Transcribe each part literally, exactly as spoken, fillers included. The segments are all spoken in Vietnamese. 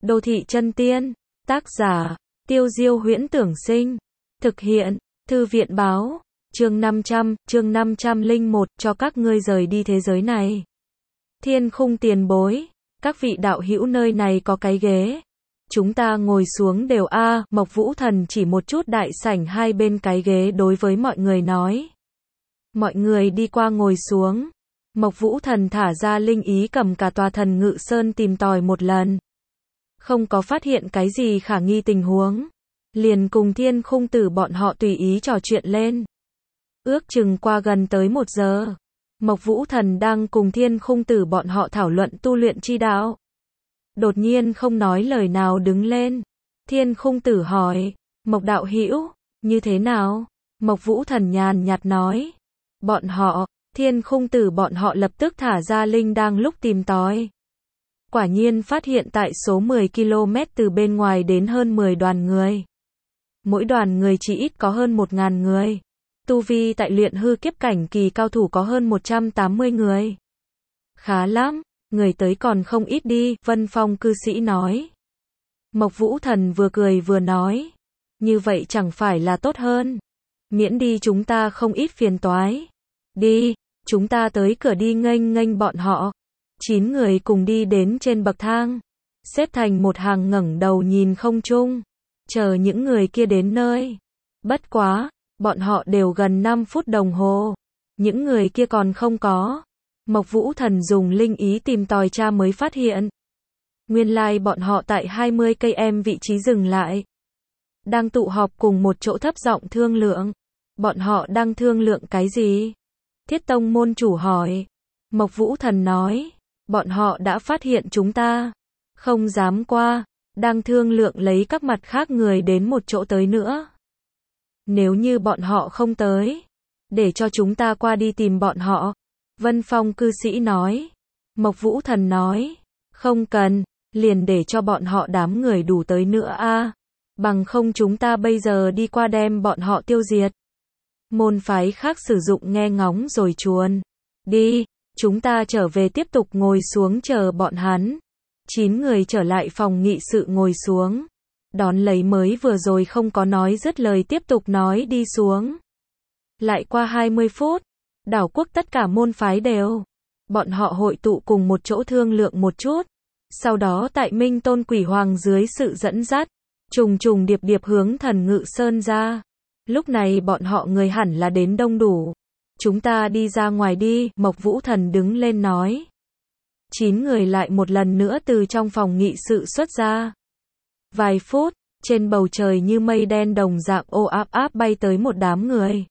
Đô thị chân tiên, tác giả, Tiêu Diêu Huyễn Tưởng Sinh, thực hiện, Thư viện báo, chương năm trăm, chương năm trăm lẻ một, cho các ngươi rời đi thế giới này. Thiên Khung tiền bối, các vị đạo hữu nơi này có cái ghế. Chúng ta ngồi xuống đều a à, Mộc Vũ Thần chỉ một chút đại sảnh hai bên cái ghế đối với mọi người nói. Mọi người đi qua ngồi xuống. Mộc Vũ Thần thả ra linh ý cầm cả tòa Thần Ngự Sơn tìm tòi một lần. Không có phát hiện cái gì khả nghi tình huống. Liền cùng Thiên Khung Tử bọn họ tùy ý trò chuyện lên. Ước chừng qua gần tới một giờ. Mộc Vũ Thần đang cùng Thiên Khung Tử bọn họ thảo luận tu luyện chi đạo. Đột nhiên không nói lời nào đứng lên. Thiên Khung Tử hỏi, Mộc đạo hữu, như thế nào? Mộc Vũ Thần nhàn nhạt nói, bọn họ, Thiên Khung Tử bọn họ lập tức thả ra linh đang lúc tìm tòi. Quả nhiên phát hiện tại số mười ki lô mét từ bên ngoài đến hơn mười đoàn người. Mỗi đoàn người chỉ ít có hơn một nghìn người. Tu vi tại luyện hư kiếp cảnh kỳ cao thủ có hơn một trăm tám mươi người. Khá lắm, người tới còn không ít đi, Vân Phong cư sĩ nói. Mộc Vũ Thần vừa cười vừa nói, như vậy chẳng phải là tốt hơn. Miễn đi chúng ta không ít phiền toái. Đi, chúng ta tới cửa đi nghênh nghênh bọn họ. Chín người cùng đi đến trên bậc thang, xếp thành một hàng ngẩng đầu nhìn không trung, chờ những người kia đến nơi. Bất quá, bọn họ đều gần năm phút đồng hồ, những người kia còn không có. Mộc Vũ Thần dùng linh ý tìm tòi tra mới phát hiện. Nguyên lai bọn họ tại hai mươi cây số vị trí dừng lại. Đang tụ họp cùng một chỗ thấp giọng thương lượng. Bọn họ đang thương lượng cái gì? Thiết Tông môn chủ hỏi. Mộc Vũ Thần nói, bọn họ đã phát hiện chúng ta. Không dám qua, đang thương lượng lấy các mặt khác người đến một chỗ tới nữa. Nếu như bọn họ không tới, để cho chúng ta qua đi tìm bọn họ. Vân Phong cư sĩ nói. Mộc Vũ Thần nói, không cần, liền để cho bọn họ đám người đủ tới nữa a, bằng không chúng ta bây giờ đi qua đem bọn họ tiêu diệt. Môn phái khác sử dụng nghe ngóng rồi chuồn. Đi, chúng ta trở về tiếp tục ngồi xuống chờ bọn hắn. Chín người trở lại phòng nghị sự ngồi xuống. Đón lấy mới vừa rồi không có nói dứt lời tiếp tục nói đi xuống. Lại qua hai mươi phút, đảo quốc tất cả môn phái đều. Bọn họ hội tụ cùng một chỗ thương lượng một chút. Sau đó tại Minh Tôn Quỷ Hoàng dưới sự dẫn dắt, trùng trùng điệp điệp hướng Thần Ngự Sơn ra. Lúc này bọn họ người hẳn là đến đông đủ. Chúng ta đi ra ngoài đi, Mộc Vũ Thần đứng lên nói. Chín người lại một lần nữa từ trong phòng nghị sự xuất ra. Vài phút, trên bầu trời như mây đen đồng dạng ô áp áp bay tới một đám người.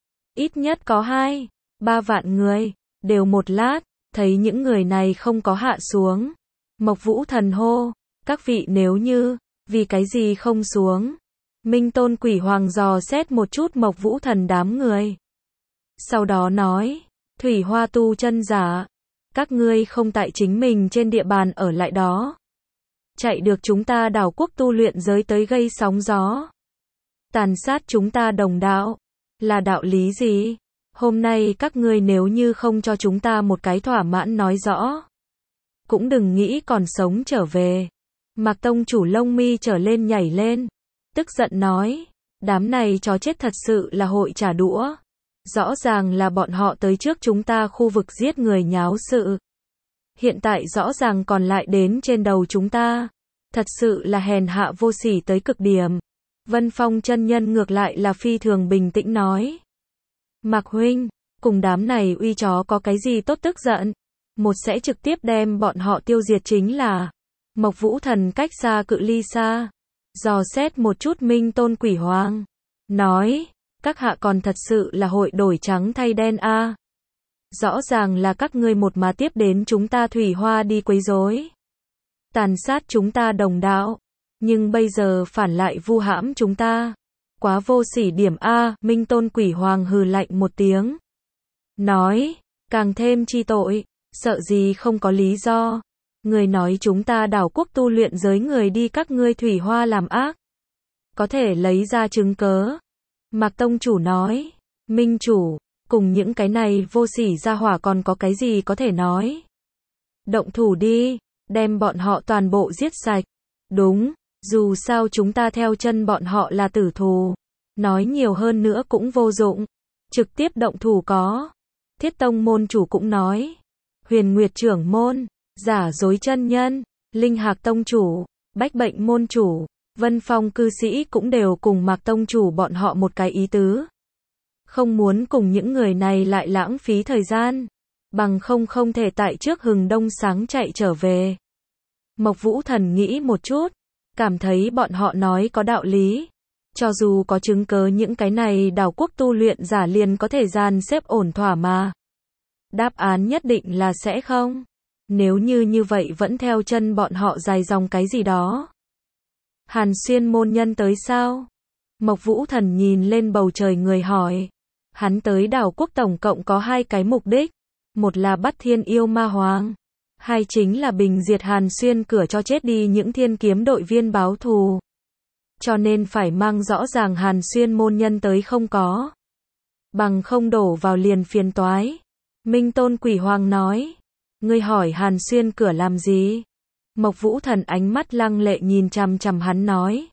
Ít nhất có hai, ba vạn người, đều một lát, thấy những người này không có hạ xuống. Mộc Vũ Thần hô, các vị nếu như, vì cái gì không xuống? Minh Tôn Quỷ Hoàng dò xét một chút Mộc Vũ Thần đám người. Sau đó nói, Thủy Hoa tu chân giả, các ngươi không tại chính mình trên địa bàn ở lại đó. Chạy được chúng ta đảo quốc tu luyện giới tới gây sóng gió. Tàn sát chúng ta đồng đạo. Là đạo lý gì? Hôm nay các ngươi nếu như không cho chúng ta một cái thỏa mãn nói rõ. Cũng đừng nghĩ còn sống trở về. Mạc Tông chủ lông mi trở lên nhảy lên. Tức giận nói, đám này chó chết thật sự là hội trả đũa. Rõ ràng là bọn họ tới trước chúng ta khu vực giết người nháo sự. Hiện tại rõ ràng còn lại đến trên đầu chúng ta. Thật sự là hèn hạ vô sỉ tới cực điểm. Vân Phong chân nhân ngược lại là phi thường bình tĩnh nói. Mạc huynh, cùng đám này uy chó có cái gì tốt tức giận. Một sẽ trực tiếp đem bọn họ tiêu diệt chính là. Mộc Vũ Thần cách xa cự ly xa. Dò xét một chút Minh Tôn Quỷ Hoàng. Nói, các hạ còn thật sự là hội đổi trắng thay đen a. À. Rõ ràng là các ngươi một mà tiếp đến chúng ta Thủy Hoa đi quấy rối. Tàn sát chúng ta đồng đạo. Nhưng bây giờ phản lại vu hãm chúng ta. Quá vô sỉ điểm a. À. Minh Tôn Quỷ Hoàng hừ lạnh một tiếng. Nói, càng thêm chi tội, sợ gì không có lý do. Người nói chúng ta đảo quốc tu luyện giới người đi các ngươi Thủy Hoa làm ác. Có thể lấy ra chứng cớ. Mạc Tông chủ nói, Minh chủ, cùng những cái này vô sỉ ra hỏa còn có cái gì có thể nói. Động thủ đi, đem bọn họ toàn bộ giết sạch. Đúng, dù sao chúng ta theo chân bọn họ là tử thù. Nói nhiều hơn nữa cũng vô dụng. Trực tiếp động thủ có. Thiết Tông môn chủ cũng nói. Huyền Nguyệt trưởng môn, Giả Dối chân nhân, Linh Hạc tông chủ, Bách Bệnh môn chủ, Vân Phong cư sĩ cũng đều cùng Mạc tông chủ bọn họ một cái ý tứ. Không muốn cùng những người này lại lãng phí thời gian, bằng không không thể tại trước hừng đông sáng chạy trở về. Mộc Vũ Thần nghĩ một chút, cảm thấy bọn họ nói có đạo lý. Cho dù có chứng cớ những cái này đảo quốc tu luyện giả liền có thể gian xếp ổn thỏa mà. Đáp án nhất định là sẽ không. Nếu như như vậy vẫn theo chân bọn họ dài dòng cái gì đó. Hàn Xuyên môn nhân tới sao? Mộc Vũ Thần nhìn lên bầu trời người hỏi. Hắn tới đảo quốc tổng cộng có hai cái mục đích. Một là bắt thiên yêu ma hoàng. Hai chính là bình diệt Hàn Xuyên cửa cho chết đi những thiên kiếm đội viên báo thù. Cho nên phải mang rõ ràng Hàn Xuyên môn nhân tới không có. Bằng không đổ vào liền phiền toái. Minh Tôn Quỷ Hoàng nói. Ngươi hỏi Hàn Xuyên cửa làm gì? Mộc Vũ Thần ánh mắt lăng lệ nhìn chằm chằm hắn nói.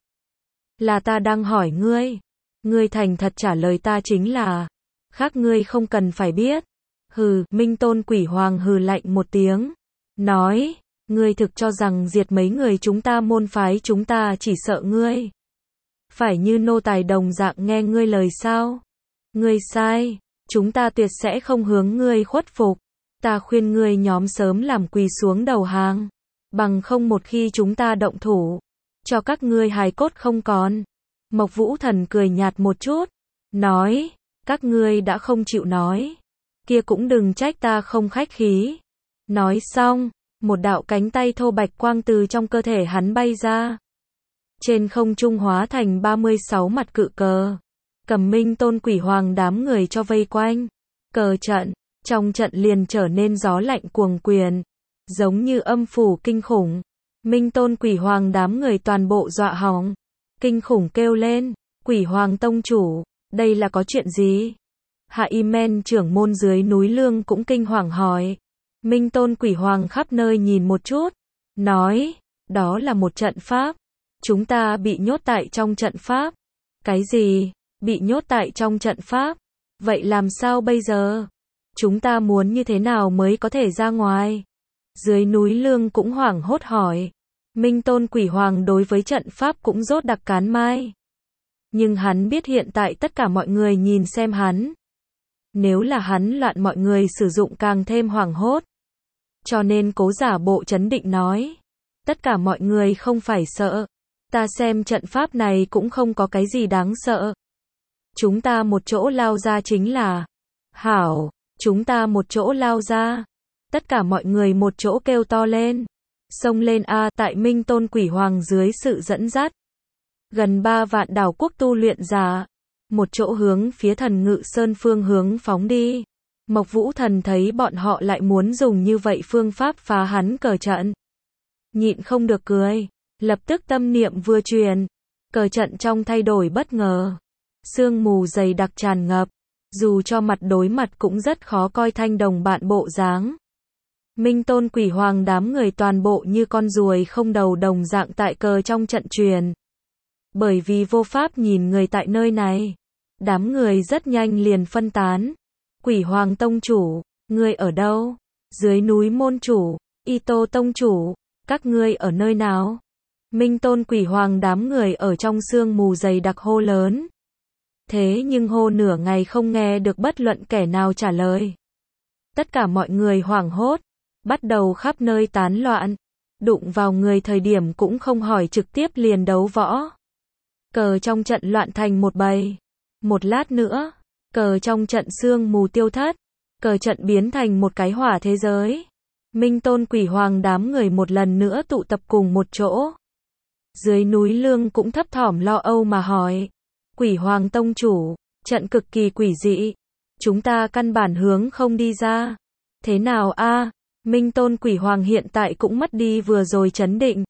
Là ta đang hỏi ngươi. Ngươi thành thật trả lời ta chính là. Khác ngươi không cần phải biết. Hừ, Minh Tôn Quỷ Hoàng hừ lạnh một tiếng. Nói, ngươi thực cho rằng diệt mấy người chúng ta môn phái chúng ta chỉ sợ ngươi. Phải như nô tài đồng dạng nghe ngươi lời sao? Ngươi sai, chúng ta tuyệt sẽ không hướng ngươi khuất phục. Ta khuyên ngươi nhóm sớm làm quỳ xuống đầu hàng. Bằng không một khi chúng ta động thủ, cho các ngươi hài cốt không còn. Mộc Vũ Thần cười nhạt một chút. Nói, các ngươi đã không chịu nói. Kia cũng đừng trách ta không khách khí. Nói xong, một đạo cánh tay thô bạch quang từ trong cơ thể hắn bay ra. Trên không trung hóa thành ba mươi sáu mặt cự cờ. Cầm Minh Tôn Quỷ Hoàng đám người cho vây quanh. Cờ trận, trong trận liền trở nên gió lạnh cuồng quyền. Giống như âm phủ kinh khủng. Minh Tôn Quỷ Hoàng đám người toàn bộ dọa hỏng. Kinh khủng kêu lên. Quỷ Hoàng tông chủ, đây là có chuyện gì? Hạ Y Men trưởng môn dưới núi Lương cũng kinh hoàng hỏi. Minh Tôn Quỷ Hoàng khắp nơi nhìn một chút. Nói, đó là một trận pháp. Chúng ta bị nhốt tại trong trận pháp. Cái gì? Bị nhốt tại trong trận pháp? Vậy làm sao bây giờ? Chúng ta muốn như thế nào mới có thể ra ngoài? Dưới núi Lương cũng hoảng hốt hỏi. Minh Tôn Quỷ Hoàng đối với trận pháp cũng rốt đặc cán mai. Nhưng hắn biết hiện tại tất cả mọi người nhìn xem hắn. Nếu là hắn loạn mọi người sử dụng càng thêm hoảng hốt. Cho nên cố giả bộ trấn định nói. Tất cả mọi người không phải sợ. Ta xem trận pháp này cũng không có cái gì đáng sợ. Chúng ta một chỗ lao ra chính là. Hảo, chúng ta một chỗ lao ra. Tất cả mọi người một chỗ kêu to lên. Xông lên a, tại Minh Tôn Quỷ Hoàng dưới sự dẫn dắt. Gần ba vạn đảo quốc tu luyện giả. Một chỗ hướng phía Thần Ngự Sơn phương hướng phóng đi. Mộc Vũ Thần thấy bọn họ lại muốn dùng như vậy phương pháp phá hắn cờ trận. Nhịn không được cười. Lập tức tâm niệm vừa truyền. Cờ trận trong thay đổi bất ngờ. Sương mù dày đặc tràn ngập. Dù cho mặt đối mặt cũng rất khó coi thanh đồng bạn bộ dáng. Minh Tôn Quỷ Hoàng đám người toàn bộ như con ruồi không đầu đồng dạng tại cờ trong trận truyền. Bởi vì vô pháp nhìn người tại nơi này. Đám người rất nhanh liền phân tán. Quỷ Hoàng tông chủ, ngươi ở đâu? Dưới núi môn chủ, Y Tô tông chủ, các ngươi ở nơi nào? Minh Tôn Quỷ Hoàng đám người ở trong sương mù dày đặc hô lớn. Thế nhưng hô nửa ngày không nghe được bất luận kẻ nào trả lời. Tất cả mọi người hoảng hốt, bắt đầu khắp nơi tán loạn. Đụng vào người thời điểm cũng không hỏi trực tiếp liền đấu võ. Cờ trong trận loạn thành một bầy. Một lát nữa, cờ trong trận sương mù tiêu thất. Cờ trận biến thành một cái hỏa thế giới. Minh Tôn Quỷ Hoàng đám người một lần nữa tụ tập cùng một chỗ. Dưới núi Lương cũng thấp thỏm lo âu mà hỏi. Quỷ Hoàng tông chủ, trận cực kỳ quỷ dị. Chúng ta căn bản hướng không đi ra. Thế nào a? Minh Tôn Quỷ Hoàng hiện tại cũng mất đi vừa rồi trấn định.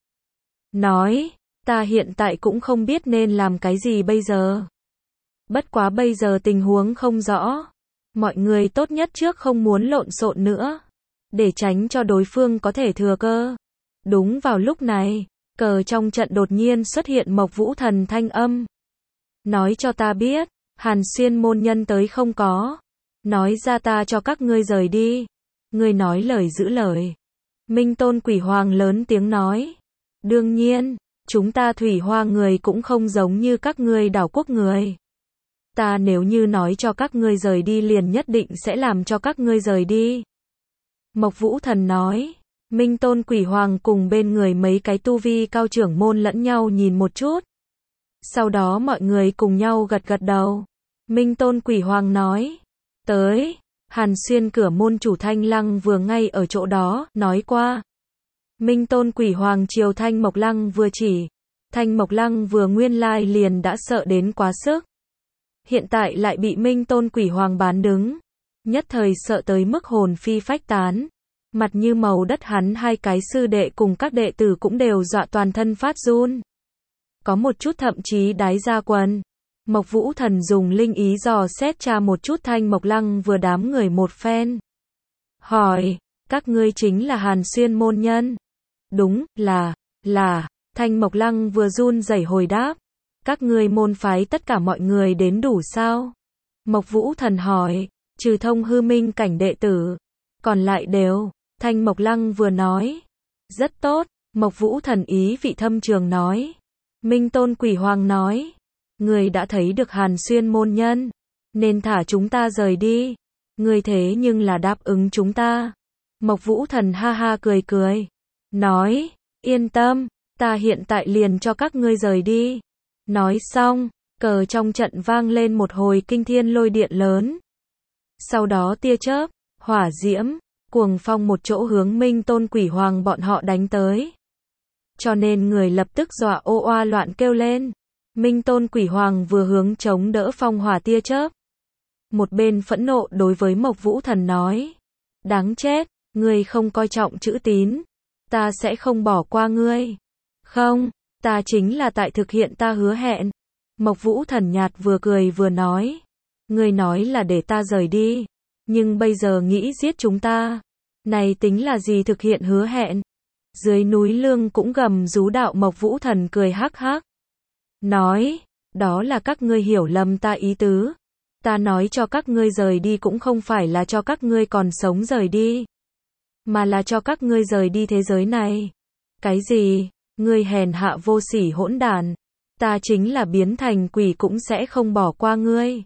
Nói, ta hiện tại cũng không biết nên làm cái gì bây giờ. Bất quá bây giờ tình huống không rõ. Mọi người tốt nhất trước không muốn lộn xộn nữa. Để tránh cho đối phương có thể thừa cơ. Đúng vào lúc này, Cờ trong trận đột nhiên xuất hiện Mộc Vũ Thần thanh âm. Nói cho ta biết, Hàn Xuyên môn nhân tới không có. Nói ra ta cho các ngươi rời đi. Ngươi nói lời giữ lời. Minh Tôn Quỷ Hoàng lớn tiếng nói. Đương nhiên, chúng ta Thủy Hoa người cũng không giống như các ngươi đảo quốc người. Ta nếu như nói cho các ngươi rời đi liền nhất định sẽ làm cho các ngươi rời đi. Mộc Vũ Thần nói. Minh Tôn Quỷ Hoàng cùng bên người mấy cái tu vi cao trưởng môn lẫn nhau nhìn một chút. Sau đó mọi người cùng nhau gật gật đầu. Minh Tôn Quỷ Hoàng nói. Tới, Hàn Xuyên cửa môn chủ Thanh Lăng vừa ngay ở chỗ đó, nói qua. Minh Tôn Quỷ Hoàng chiều Thanh Mộc Lăng vừa chỉ. Thanh Mộc Lăng vừa nguyên lai liền đã sợ đến quá sức. Hiện tại lại bị Minh Tôn Quỷ Hoàng bán đứng. Nhất thời sợ tới mức hồn phi phách tán. Mặt như màu đất, hắn hai cái sư đệ cùng các đệ tử cũng đều dọa toàn thân phát run. Có một chút thậm chí đái ra quần. Mộc Vũ Thần dùng linh ý dò xét tra một chút Thanh Mộc Lăng vừa đám người một phen. Hỏi, các ngươi chính là Hàn Xuyên môn nhân? Đúng, là, là, Thanh Mộc Lăng vừa run rẩy hồi đáp. Các ngươi môn phái tất cả mọi người đến đủ sao? Mộc Vũ Thần hỏi, trừ thông hư minh cảnh đệ tử. Còn lại đều, Thanh Mộc Lăng vừa nói. Rất tốt, Mộc Vũ Thần ý vị thâm trường nói. Minh Tôn Quỷ Hoàng nói. Người đã thấy được Hàn Xuyên môn nhân, nên thả chúng ta rời đi. Người thế nhưng là đáp ứng chúng ta. Mộc Vũ Thần ha ha cười cười. Nói, yên tâm, ta hiện tại liền cho các ngươi rời đi. Nói xong, cờ trong trận vang lên một hồi kinh thiên lôi điện lớn. Sau đó tia chớp, hỏa diễm, cuồng phong một chỗ hướng Minh Tôn Quỷ Hoàng bọn họ đánh tới. Cho nên người lập tức dọa ô oa loạn kêu lên. Minh Tôn Quỷ Hoàng vừa hướng chống đỡ phong hỏa tia chớp. Một bên phẫn nộ đối với Mộc Vũ Thần nói. Đáng chết, ngươi không coi trọng chữ tín. Ta sẽ không bỏ qua ngươi. Không, ta chính là tại thực hiện ta hứa hẹn. Mộc Vũ Thần nhạt vừa cười vừa nói. Ngươi nói là để ta rời đi. Nhưng bây giờ nghĩ giết chúng ta. Này tính là gì thực hiện hứa hẹn? Dưới núi Lương cũng gầm rú đạo. Mộc Vũ Thần cười hắc hắc. Nói, đó là các ngươi hiểu lầm ta ý tứ. Ta nói cho các ngươi rời đi cũng không phải là cho các ngươi còn sống rời đi. Mà là cho các ngươi rời đi thế giới này. Cái gì? Ngươi hèn hạ vô sỉ hỗn đản. Ta chính là biến thành quỷ cũng sẽ không bỏ qua ngươi.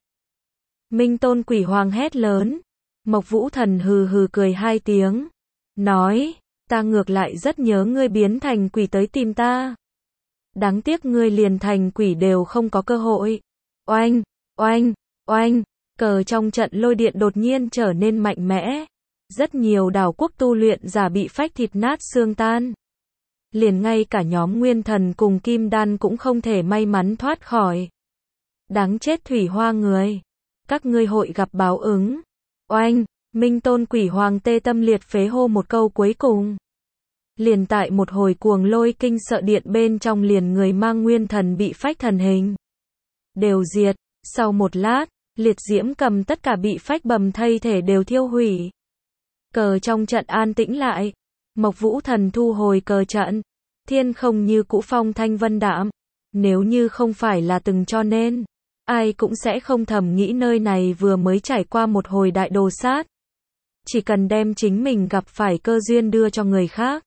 Minh Tôn Quỷ Hoàng hét lớn. Mộc Vũ Thần hừ hừ cười hai tiếng. Nói, ta ngược lại rất nhớ ngươi biến thành quỷ tới tìm ta. Đáng tiếc ngươi liền thành quỷ đều không có cơ hội. Oanh, oanh, oanh, cờ trong trận lôi điện đột nhiên trở nên mạnh mẽ. Rất nhiều đảo quốc tu luyện giả bị phách thịt nát xương tan. Liền ngay cả nhóm Nguyên Thần cùng Kim Đan cũng không thể may mắn thoát khỏi. Đáng chết Thủy Hoa người. Các ngươi hội gặp báo ứng. Oanh, Minh Tôn Quỷ Hoàng tê tâm liệt phế hô một câu cuối cùng. Liền tại một hồi cuồng lôi kinh sợ điện bên trong liền người mang Nguyên Thần bị phách thần hình. Đều diệt, sau một lát, liệt diễm cầm tất cả bị phách bầm thây thể đều thiêu hủy. Cờ trong trận an tĩnh lại. Mộc Vũ Thần thu hồi cờ trận. Thiên không như cũ phong thanh vân đạm. Nếu như không phải là từng cho nên, ai cũng sẽ không thầm nghĩ nơi này vừa mới trải qua một hồi đại đồ sát. Chỉ cần đem chính mình gặp phải cơ duyên đưa cho người khác,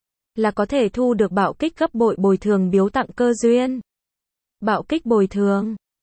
là có thể thu được bạo kích gấp bội bồi thường biếu tặng cơ duyên. Bạo kích bồi thường